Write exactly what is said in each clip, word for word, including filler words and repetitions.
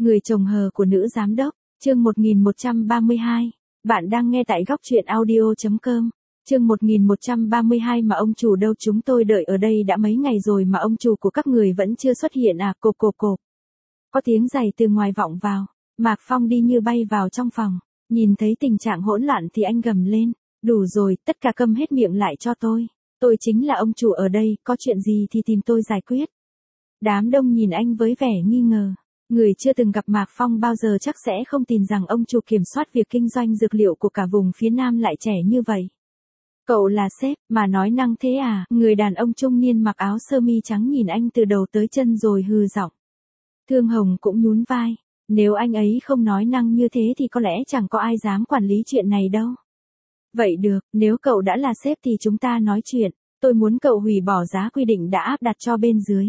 Người chồng hờ của nữ giám đốc, chương một nghìn một trăm ba mươi hai. Bạn đang nghe tại góc truyện audio chấm com. Chương một nghìn một trăm ba mươi hai mà ông chủ đâu, chúng tôi đợi ở đây đã mấy ngày rồi mà ông chủ của các người vẫn chưa xuất hiện à, cộp cộp cộp. Có tiếng giày từ ngoài vọng vào, Mạc Phong đi như bay vào trong phòng, nhìn thấy tình trạng hỗn loạn thì anh gầm lên, đủ rồi, tất cả câm hết miệng lại cho tôi, tôi chính là ông chủ ở đây, có chuyện gì thì tìm tôi giải quyết. Đám đông nhìn anh với vẻ nghi ngờ. Người chưa từng gặp Mạc Phong bao giờ chắc sẽ không tin rằng ông chủ kiểm soát việc kinh doanh dược liệu của cả vùng phía Nam lại trẻ như vậy. Cậu là sếp, mà nói năng thế à? Người đàn ông trung niên mặc áo sơ mi trắng nhìn anh từ đầu tới chân rồi hừ giọng. Thương Hồng cũng nhún vai. Nếu anh ấy không nói năng như thế thì có lẽ chẳng có ai dám quản lý chuyện này đâu. Vậy được, nếu cậu đã là sếp thì chúng ta nói chuyện. Tôi muốn cậu hủy bỏ giá quy định đã áp đặt cho bên dưới.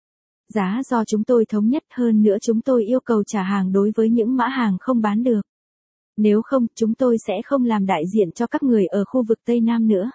Giá do chúng tôi thống nhất, hơn nữa chúng tôi yêu cầu trả hàng đối với những mã hàng không bán được. Nếu không, chúng tôi sẽ không làm đại diện cho các người ở khu vực Tây Nam nữa.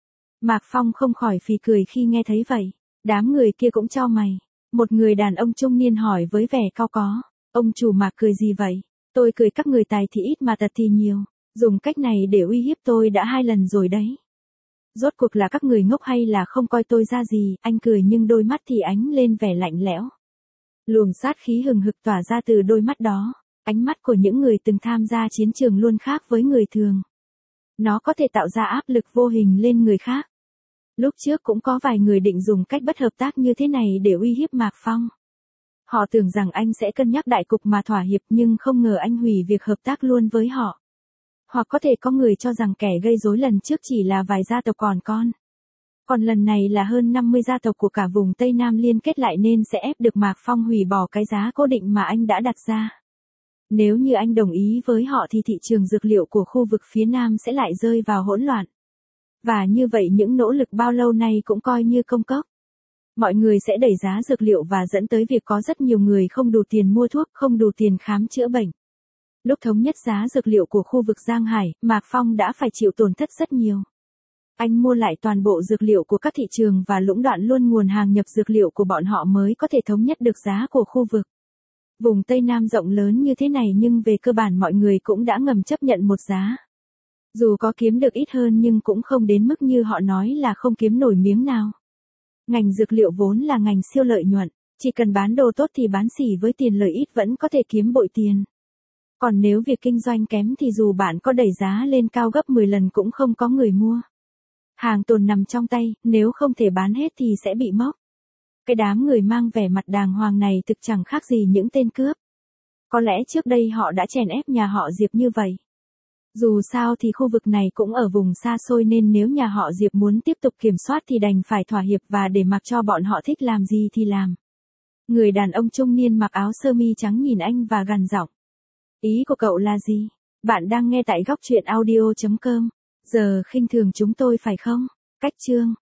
Mạc Phong không khỏi phì cười khi nghe thấy vậy. Đám người kia cũng chau mày. Một người đàn ông trung niên hỏi với vẻ cau có. Ông chủ Mạc cười gì vậy? Tôi cười các người tài thì ít mà tật thì nhiều. Dùng cách này để uy hiếp tôi đã hai lần rồi đấy. Rốt cuộc là các người ngốc hay là không coi tôi ra gì? Anh cười nhưng đôi mắt thì ánh lên vẻ lạnh lẽo. Luồng sát khí hừng hực tỏa ra từ đôi mắt đó. Ánh mắt của những người từng tham gia chiến trường luôn khác với người thường. Nó có thể tạo ra áp lực vô hình lên người khác. Lúc trước cũng có vài người định dùng cách bất hợp tác như thế này để uy hiếp Mạc Phong. Họ tưởng rằng anh sẽ cân nhắc đại cục mà thỏa hiệp, nhưng không ngờ anh hủy việc hợp tác luôn với họ. Hoặc có thể có người cho rằng kẻ gây rối lần trước chỉ là vài gia tộc còn con. Còn lần này là hơn năm mươi gia tộc của cả vùng Tây Nam liên kết lại nên sẽ ép được Mạc Phong hủy bỏ cái giá cố định mà anh đã đặt ra. Nếu như anh đồng ý với họ thì thị trường dược liệu của khu vực phía Nam sẽ lại rơi vào hỗn loạn. Và như vậy những nỗ lực bao lâu nay cũng coi như công cốc. Mọi người sẽ đẩy giá dược liệu và dẫn tới việc có rất nhiều người không đủ tiền mua thuốc, không đủ tiền khám chữa bệnh. Lúc thống nhất giá dược liệu của khu vực Giang Hải, Mạc Phong đã phải chịu tổn thất rất nhiều. Anh mua lại toàn bộ dược liệu của các thị trường và lũng đoạn luôn nguồn hàng nhập dược liệu của bọn họ mới có thể thống nhất được giá của khu vực. Vùng Tây Nam rộng lớn như thế này nhưng về cơ bản mọi người cũng đã ngầm chấp nhận một giá. Dù có kiếm được ít hơn nhưng cũng không đến mức như họ nói là không kiếm nổi miếng nào. Ngành dược liệu vốn là ngành siêu lợi nhuận, chỉ cần bán đồ tốt thì bán xỉ với tiền lời ít vẫn có thể kiếm bội tiền. Còn nếu việc kinh doanh kém thì dù bạn có đẩy giá lên cao gấp mười lần cũng không có người mua. Hàng tồn nằm trong tay, nếu không thể bán hết thì sẽ bị móc. Cái đám người mang vẻ mặt đàng hoàng này thực chẳng khác gì những tên cướp. Có lẽ trước đây họ đã chèn ép nhà họ Diệp như vậy. Dù sao thì khu vực này cũng ở vùng xa xôi nên nếu nhà họ Diệp muốn tiếp tục kiểm soát thì đành phải thỏa hiệp và để mặc cho bọn họ thích làm gì thì làm. Người đàn ông trung niên mặc áo sơ mi trắng nhìn anh và gằn giọng. Ý của cậu là gì? Bạn đang nghe tại góc truyện audio chấm com. Giờ khinh thường chúng tôi phải không? Cách chương.